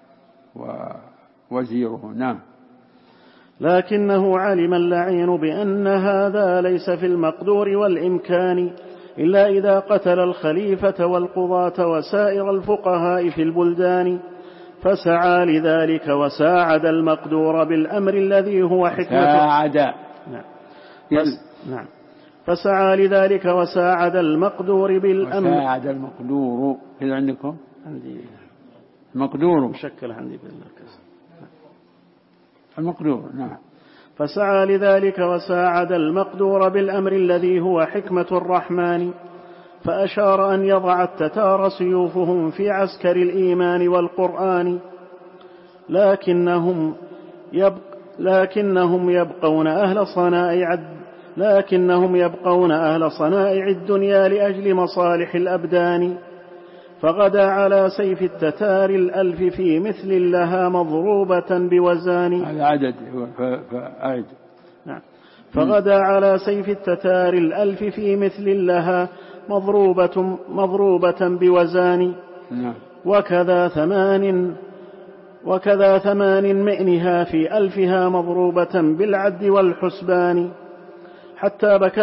ووزيره. نعم. لكنه علم اللعين بأن هذا ليس في المقدور والإمكان، إلا إذا قتل الخليفة والقضاة وسائر الفقهاء في البلدان، فسعى لذلك وساعد المقدور بالأمر الذي هو حكمة. نعم. فسعى لذلك وساعد المقدور بالأمر. وساعد المقدور. إذا عندكم عندي مقدور مشكل عندي بالمركز. المقدور. نعم. فسعى لذلك وساعد المقدور بالأمر الذي هو حكمة الرحمن، فأشار أن يضع التتار سيوفهم في عسكر الإيمان والقرآن، لكنهم يبقون أهل صنائع الدنيا لأجل مصالح الأبدان، فغدا على سيف التتار 1000 في مثل لها مضروبة بوزان. هذا عدد فأعد. نعم. فغدا على سيف التتار 1000 في مثل لها مضروبة بوزان. نعم. وكذا 8 مئنها في 1000 مضروبة بالعد والحسبان، حتى بكى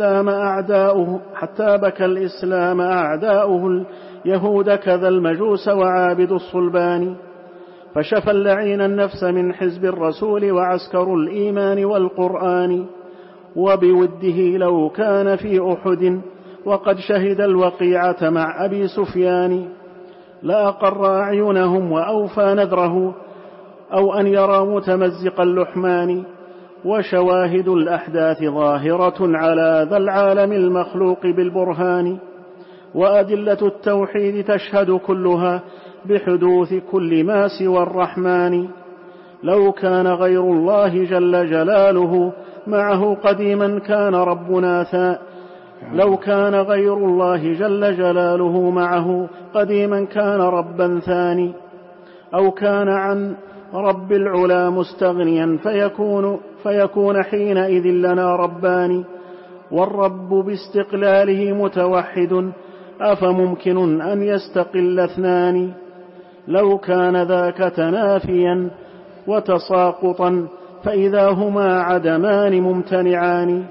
الإسلام أعداؤه اليهود كذا المجوس وعابد الصلبان، فشفى اللعين النفس من حزب الرسول وعسكر الإيمان والقرآن، وبوده لو كان في أحد وقد شهد الوقيعة مع أبي سفيان لأقر أعينهم وأوفى نذره أو أن يرى متمزق اللحمان. وشواهد الأحداث ظاهرة على ذا العالم المخلوق بالبرهان، وأدلة التوحيد تشهد كلها بحدوث كل ما سوى الرحمن. لو كان غير الله جل جلاله معه قديما كان ربنا لو كان غير الله جل جلاله معه قديما كان ربا ثاني، أو كان عن رب العلا مستغنيا فيكون حينئذ لنا ربان. والرب باستقلاله متوحد أفممكن أن يستقل اثنان؟ لو كان ذاك تنافيا وتساقطا فإذا هما عدمان ممتنعان.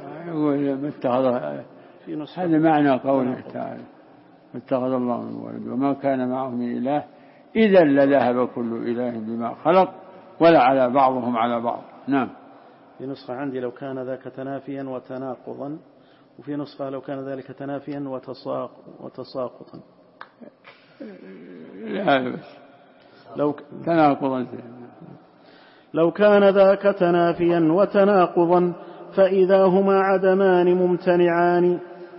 هذا معنى قوله تعالى اتخذ الله من ولد وما كان معه من إله إذا لذهب كل إله بما خلق ولا على بعضهم على بعض. نعم. في نسخة عندي لو كان ذاك تنافيا وتناقضا، وفي نسخة لو كان ذلك تنافيا وتساقطا. لا بس تناقضا. لو كان ذاك تنافيا وتناقضا فإذا هما عدمان ممتنعان.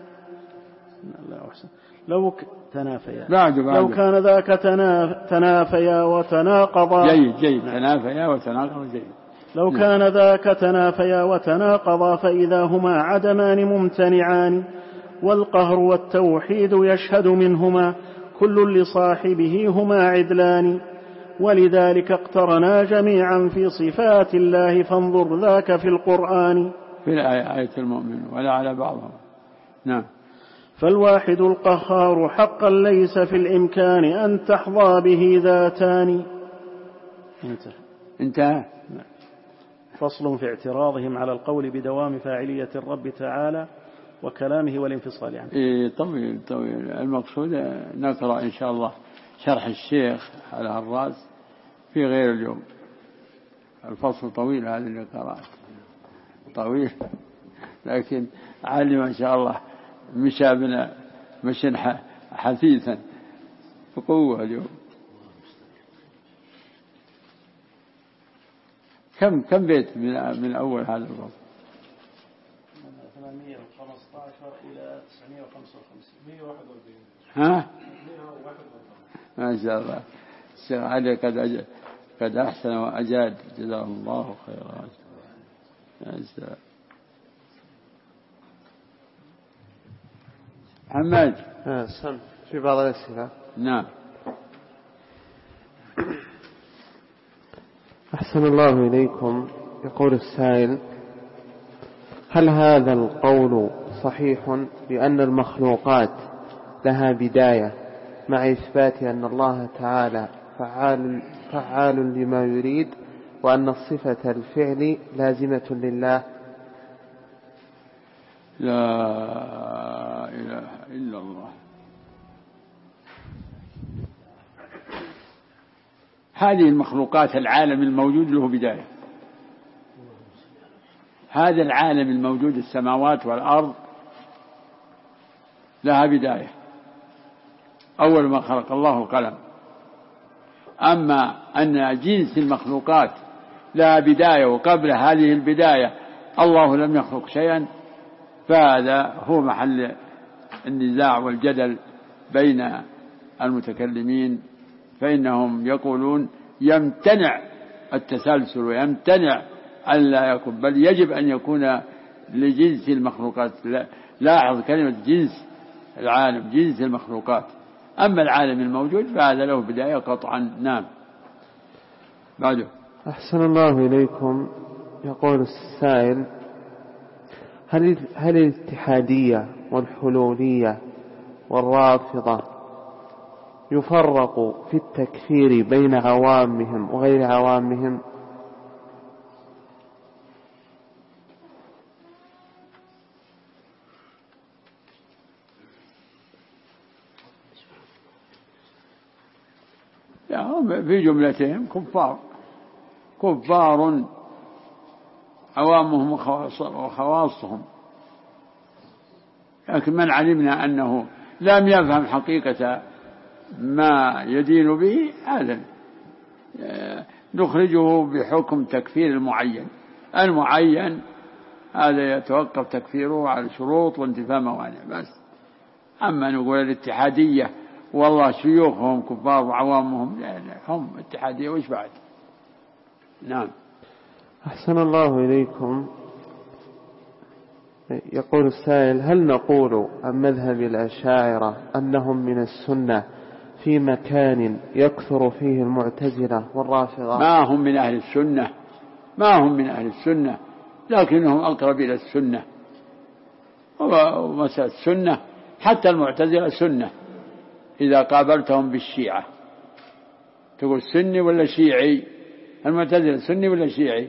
لو كان ذاك تنافيا وتناقضا. جيد تنافيا وتناقضا جيد. لو كان ذاك تنافيا وتناقضا فإذا هما عدمان ممتنعان. والقهر والتوحيد يشهد منهما كل لصاحبه هما عدلان. ولذلك اقترنا جميعا في صفات الله فانظر ذاك في القرآن. في آية المؤمن ولا على بعضهم. نعم. فالواحد القهار حقا ليس في الإمكان أن تحظى به ذاتان. انتهى. فصل في اعتراضهم على القول بدوام فاعلية الرب تعالى وكلامه والانفصال عنه. طويل المقصود نقرأ إن شاء الله شرح الشيخ على الرأس في غير اليوم. الفصل طويل هذا اللي قرأت طويل، لكن علم إن شاء الله مشى بنا مشي حثيثا بقوة اليوم. كم بيت من أول هذا الفصل؟ 815 إلى 955 ها؟ ما شاء الله. الشيخ علي قد أحسن وأجاد جزاه الله خيرا. محمد في بعض الأسئلة. نعم. أحسن الله إليكم. يقول السائل: هل هذا القول صحيح بأن المخلوقات لها بداية مع إثبات أن الله تعالى فعال لما يريد وأن الصفة الفعل لازمة لله؟ لا إله إلا الله. هذه المخلوقات العالم الموجود له بداية. هذا العالم الموجود السماوات والأرض لها بداية. أول ما خلق الله القلم. أما أن جنس المخلوقات لها بداية وقبل هذه البداية الله لم يخلق شيئا، فهذا هو محل النزاع والجدل بين المتكلمين. فإنهم يقولون يمتنع التسلسل ويمتنع أن لا يكون، بل يجب أن يكون لجنس المخلوقات. لاحظ كلمة جنس العالم، جنس المخلوقات. أما العالم الموجود فهذا له بداية قطعا. نعم. بعده. أحسن الله إليكم. يقول السائل: هل الاتحادية والحلولية والرافضة يفرق في التكفير بين عوامهم وغير عوامهم؟ في جملتهم كفار عوامهم وخواصهم. لكن من علمنا أنه لم يفهم حقيقة ما يدين به هذا نخرجه بحكم تكفير المعين هذا يتوقف تكفيره على شروط وانتفاء موانع بس. أما نقول الاتحادية والله شيوخهم كفار وعوامهم لا هم اتحادية وإيش بعد. نعم. أحسن الله إليكم. يقول السائل: هل نقول عن مذهب الأشاعرة أنهم من السنة في مكان يكثر فيه المعتزلة والرافضة؟ ما هم من أهل السنة لكنهم أقرب إلى السنة. ومسألة السنة حتى المعتزلة سنة إذا قابلتهم بالشيعة تقول سني ولا شيعي؟ المعتزلة سني ولا شيعي؟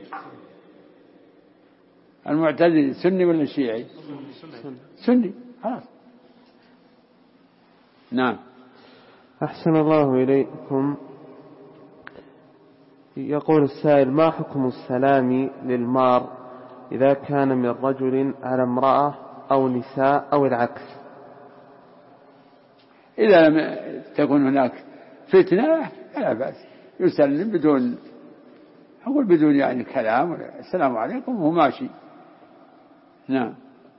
المعتزلة سني ولا شيعي؟ سني خلاص. نعم. أحسن الله إليكم. يقول السائل: ما حكم السلام للمار إذا كان من رجل على امرأة أو نساء أو العكس؟ إذا لم تكن هناك فتنة لا بأس يسلم بدون يعني كلام السلام عليكم وهو ماشي. نعم.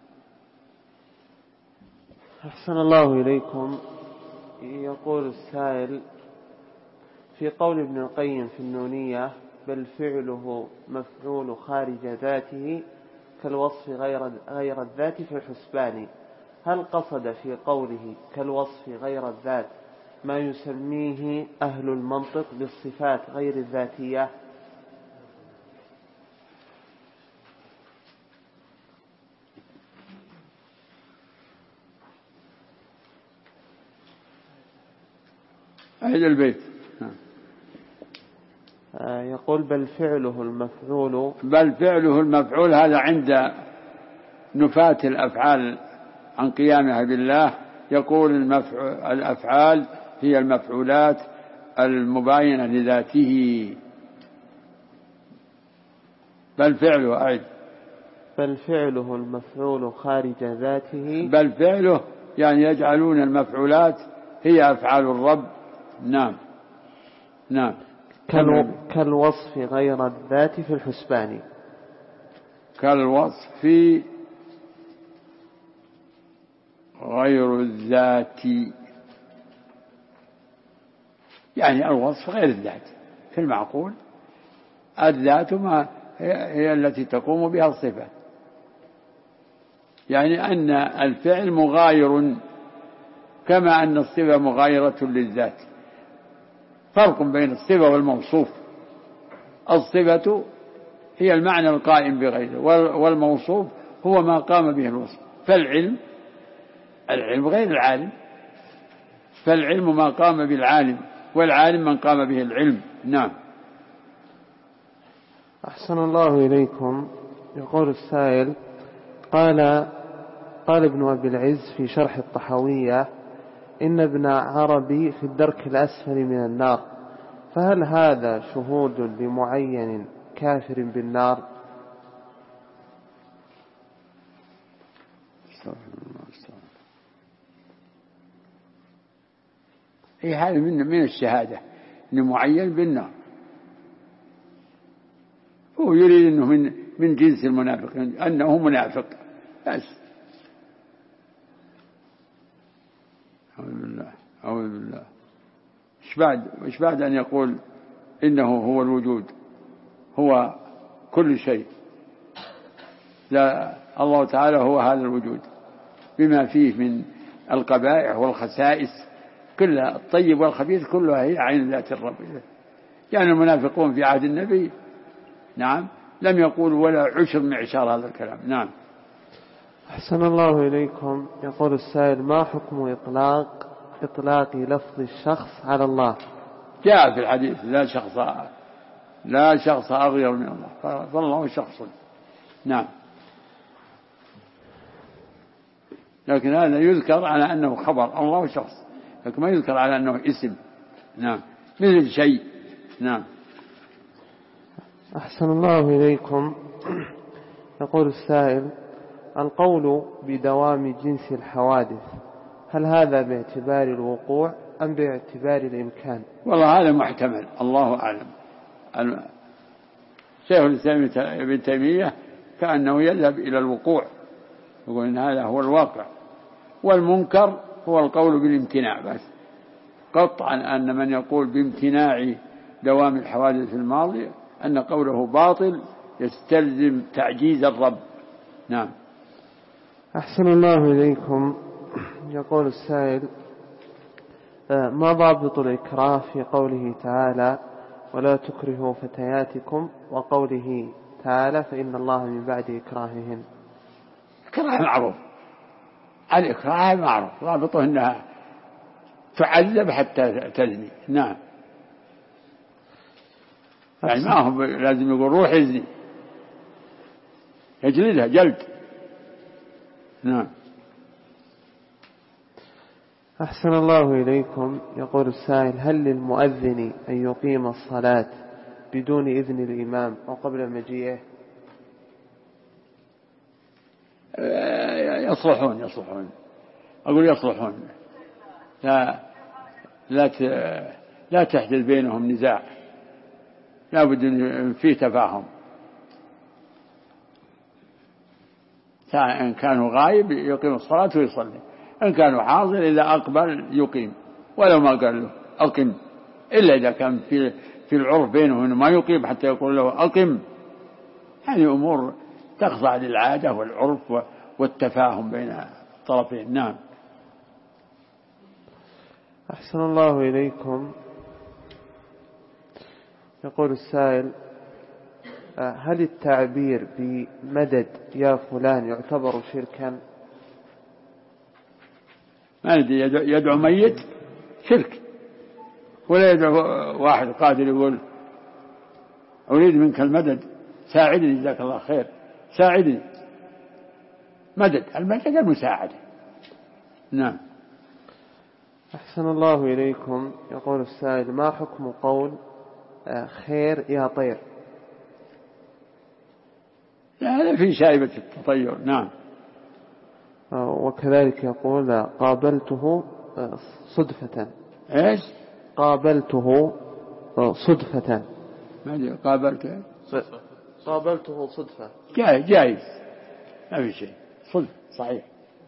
أحسن الله إليكم. يقول السائل: في قول ابن القيم في النونية: بل فعله مفعول خارج ذاته كالوصف غير الذات في الحسبان، هل قصد في قوله كالوصف غير الذات ما يسميه أهل المنطق بالصفات غير الذاتية؟ أهل البيت. يقول: بل فعله المفعول هذا عند نفاة الأفعال عن قيامها بالله يقول الأفعال هي المفعولات المباينة لذاته. بل فعله المفعول خارج ذاته. بل فعله يعني يجعلون المفعولات هي أفعال الرب. نعم. كالوصف غير الذات في الحسبان. كالوصف غير الذات يعني الوصف غير الذات في المعقول. الذات ما هي التي تقوم بها الصفة، يعني أن الفعل مغاير كما أن الصفة مغايرة للذات. فرق بين الصفة والموصوف. الصفة هي المعنى القائم بغيره والموصوف هو ما قام به الوصف. فالعلم غير العالم، فالعلم ما قام بالعالم والعالم من قام به العلم. نعم. أحسن الله إليكم. يقول السائل: قال ابن أبي العز في شرح الطحاوية: إن ابن عربي في الدرك الأسفل من النار، فهل هذا شهود لمعين كافر بالنار؟ هذا من الشهادة إنه معين بالنار. هو يريد أنه من جنس المنافقين، أنه منافق بس. أعوذ بالله. إيش بعد أن يقول إنه هو الوجود، هو كل شيء. لا، الله تعالى هو هذا الوجود بما فيه من القبائح والخسائس كلها، الطيب والخبيث كلها هي عين ذات الرب. يعني المنافقون في عهد النبي نعم لم يقولوا ولا عشر معشار هذا الكلام. نعم. أحسن الله إليكم. يقول السائل: ما حكم إطلاق لفظ الشخص على الله؟ جاء في الحديث: لا شخص أغير من الله، فالله شخص. نعم. لكن هذا يذكر على أنه خبر، الله شخص، لكن ما يذكر على أنه اسم. نعم. مثل شيء. نعم. أحسن الله إليكم. يقول السائل: القول بدوام جنس الحوادث هل هذا باعتبار الوقوع أم باعتبار الإمكان؟ والله هذا محتمل، الله أعلم. شيخ الإسلام ابن تيمية كأنه يذهب إلى الوقوع، يقول إن هذا هو الواقع، والمنكر هو القول بالامتناع بس. قطعا أن من يقول بامتناع دوام الحوادث الماضية أن قوله باطل يستلزم تعجيز الرب. نعم. أحسن الله إليكم. يقول السائل: ما ضابط الإكراه في قوله تعالى ولا تكرهوا فتياتكم، وقوله تعالى فإن الله من بعد إكراههن؟ الإكراه معروف، الإكراه معروف، ضابطه أنها تعذب حتى تزني. نعم، يعني ما هو لازم يقول روح ازني، يجلدها جلد. نعم. أحسن الله إليكم. يقول السائل: هل للمؤذن أن يقيم الصلاة بدون إذن الإمام أو قبل مجيئه؟ يصلحون، أقول يصلحون، لا تحدث بينهم نزاع، لا بد أن فيه تفاهم. إن كانوا غايب يقيم الصلاة ويصلي، إن كانوا حاضر إذا أقبل يقيم، ولو ما قال له أقم، إلا إذا كان في العرف بينهم إنه ما يقيم حتى يقول له أقم. هذه أمور تخضع للعادة والعرف والتفاهم بين الطرفين. نعم. أحسن الله إليكم. يقول السائل: هل التعبير بمدد يا فلان يعتبر شركا؟ ما ندري، يدعو ميت شرك، ولا يدعو واحد قادر يقول أريد منك المدد، ساعدني جزاك الله خير، ساعدني. مدد، المدد المساعدة. نعم. أحسن الله إليكم. يقول السائل: ما حكم قول خير يا طير؟ هذا في شائبة التطير. نعم. وكذلك يقول: قابلته صدفة. إيش؟ قابلته صدفة. ما أدري قابلته. قابلته صدفة. جائز، ما في شيء، صدفة صحيح.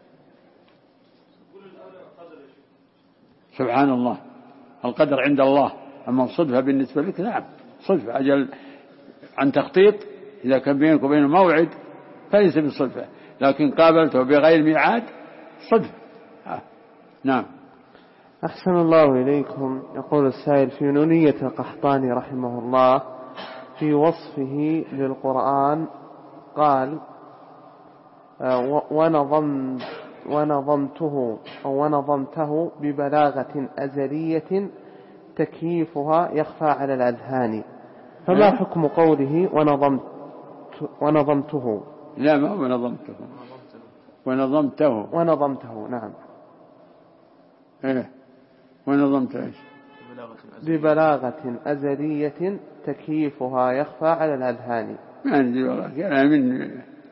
سبحان الله، القدر عند الله، أما الصدفة بالنسبة لك نعم صدفة، أجل عن تخطيط. إذا كان بينك وبينه موعد فليس بالصدفة، لكن قابلته بغير ميعاد صدفة. نعم. أحسن الله إليكم. يقول السائل: في نونية القحطاني رحمه الله في وصفه للقرآن قال: ونظمته ببلاغة أزلية تكييفها يخفى على الأذهان، فما حكم قوله ونظمته؟ لا، ما هو ونظمته. نعم. إيه، ونظمته إيش؟ ببلاغة أزلية تكييفها يخفى على الأذهان. ما ندري والله، أنا من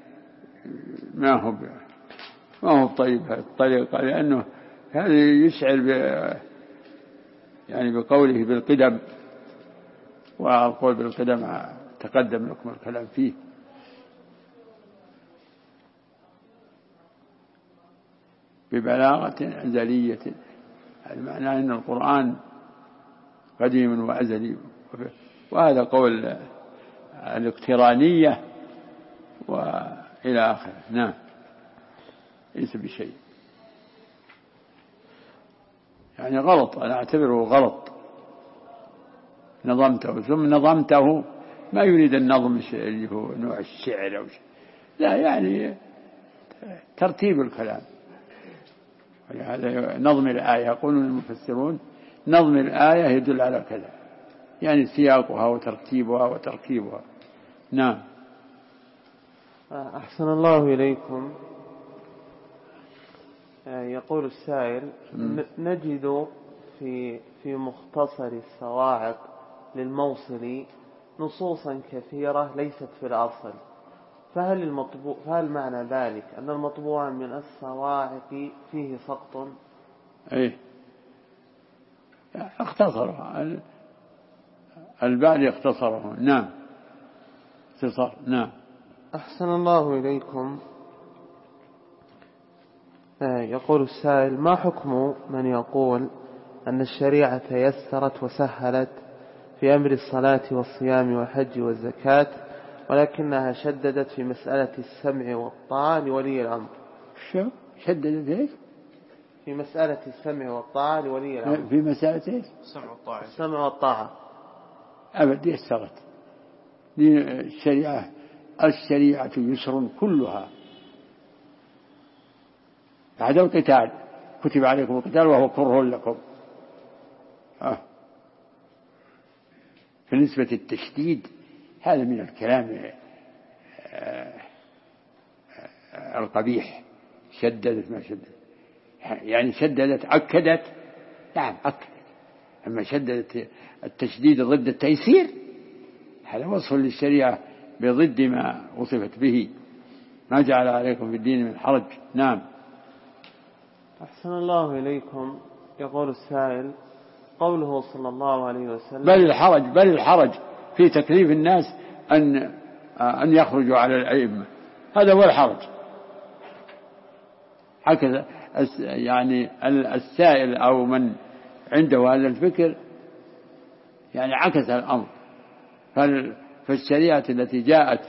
ما هو طيب هذه الطريقة، لأنه هذا يشعر يعني بقوله بالقدم، والقول بالقدم تقدم لكم الكلام فيه. ببلاغة أزلية، يعني معناه أن القرآن قديم وأزلي، وهذا قول الاقترانية وإلى آخره. نعم، ليس بشيء، يعني غلط، أنا أعتبره غلط. نظمته، ثم نظمته ما يريد النظم اللي هو نوع الشعر أو شيء، لا، يعني ترتيب الكلام. هذا نظم الآية، يقولون المفسرون نظم الآية يدل على كذا، يعني سياقها وترتيبها وتركيبها. نعم. أحسن الله إليكم. يقول السائل: نجد في مختصر الصواعق للموصلي نصوصا كثيرة ليست في الأصل، فهل معنى ذلك أن المطبوع من الصواعق فيه سقط؟ إيه اختصره البعد اختصره. نعم اختصار. نعم. أحسن الله إليكم. يقول السائل: ما حكم من يقول أن الشريعة يسرت وسهلت في أمر الصلاة والصيام والحج والزكاة، ولكنها شددت في مسألة السمع والطاعة لولي الأمر؟ شو شددت ايش؟ في مسألة السمع والطاعة لولي الأمر. في مسألة ايش؟ السمع والطاعة. أبد يسرت. دين الشريعة يسر كلها. بعد القتال كتب عليكم القتال وهو كره لكم. بالنسبة للتشديد هذا من الكلام القبيح. شددت ما شددت، يعني شددت أكدت. نعم أكدت. أما شددت التشديد ضد التيسير هذا وصف للشريعة بضد ما وصفت به. ما جعل عليكم في الدين من حرج. نعم. أحسن الله إليكم. يقول السائل: قوله صلى الله عليه وسلم: بل الحرج في تكليف الناس أن يخرجوا على الأئمة، هذا هو الحرج. هكذا يعني السائل أو من عنده هذا الفكر يعني عكس الأمر. فالشريعة التي جاءت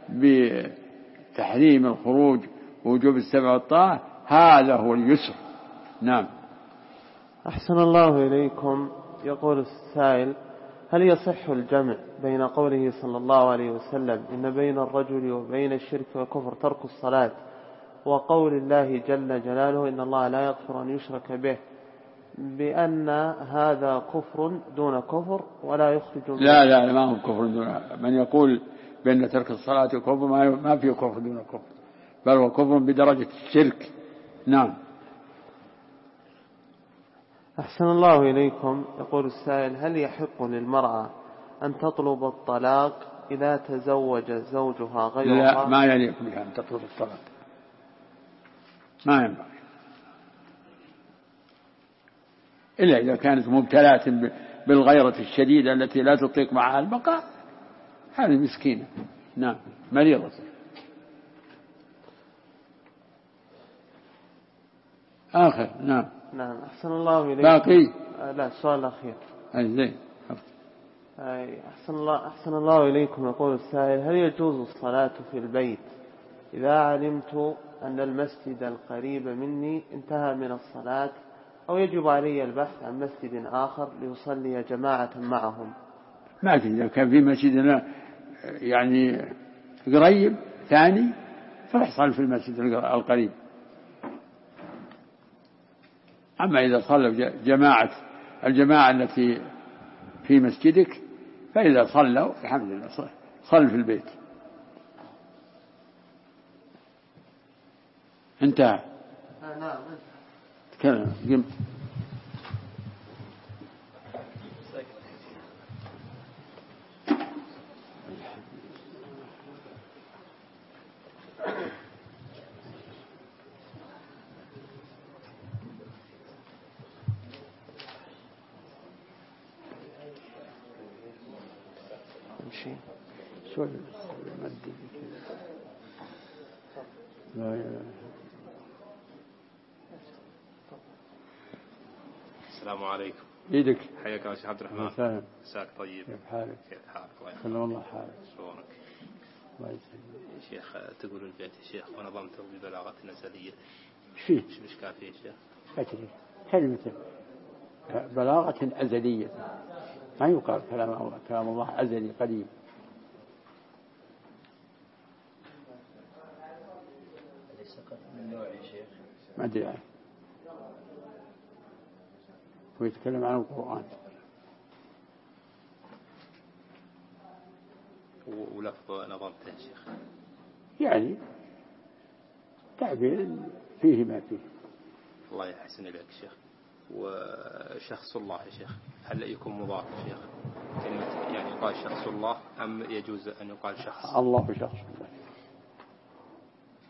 بتحريم الخروج ووجوب السمع والطاعة هذا هو اليسر. نعم. أحسن الله إليكم. يقول السائل: هل يصح الجمع بين قوله صلى الله عليه وسلم إن بين الرجل وبين الشرك والكفر ترك الصلاة، وقول الله جل جلاله إن الله لا يغفر أن يشرك به، بأن هذا كفر دون كفر ولا يخرج من؟ لا ما هو كفر دون. من يقول بأن ترك الصلاة كفر ما فيه كفر دون كفر، بل هو كفر بدرجة الشرك. نعم. أحسن الله إليكم. يقول السائل: هل يحق للمرأة أن تطلب الطلاق إذا تزوج زوجها غيرها؟ لا، ما يليق بها أن تطلب الطلاق، ما ينبغي إلا إذا كانت مبتلاة بالغيرة الشديدة التي لا تطيق معها البقاء، هذه مسكينة. نعم، مريضة. آخر. نعم. أحسن الله إليكم. باقي؟ لا، السؤال الأخير. زين. أحسن الله إليكم. يقول السائل: هل يجوز الصلاة في البيت إذا علمت أن المسجد القريب مني انتهى من الصلاة، أو يجب علي البحث عن مسجد آخر ليصلي جماعة معهم؟ ما أدري إذا كان في مسجد يعني قريب ثاني فاحصل في المسجد القريب. أما إذا صلوا الجماعة التي في مسجدك فإذا صلوا الحمد لله صل في البيت. انتهى. نعم. تكلم. السلام عليكم. يدك. حياك الله شيخ عبد الرحمن. مساك طيب. كيف حالك؟ كيف حالك؟ الله يحفظك. الله حالك. شلونك؟ الله يسلمك. شيخ تقول البيت يا شيخ ونظمته ببلاغة نزلية. شو مشكلة فيه يا شيخ؟ أدري كلمة بلاغة أزلية، ما يقال كلام الله أزلي قديم. من نوع يا شيخ؟ ما أدري عنه. ويتكلم عن القرآن. ولفظ نظمته يا شيخ؟ يعني تعبير فيه ما فيه. الله يحسن إليك شيخ. وشخص الله يا شيخ هل يكون مضاف يا شيخ؟ كلمة يعني يقال شخص الله أم يجوز أن يقال شخص؟ الله شخص الله.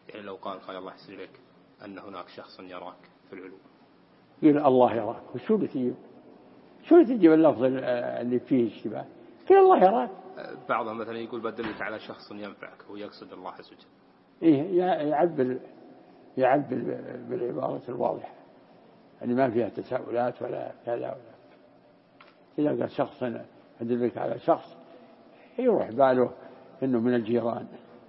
يعني لو قال الله يحسن إليك أن هناك شخص يراك في العلو، يقول الله يراك، وشو اللي تجيب؟ شو اللي تجيب اللفظ اللي فيه اشتباه؟ كل الله يراك. بعضهم مثلا يقول بدلك على شخص ينفعك، هو يقصد الله عز وجل. إيه، يعبر بالعبارة الواضحة اللي ما فيها تساؤلات ولا كذا ولا. إذا قال شخص أدلك على شخص يروح باله إنه من الجيران.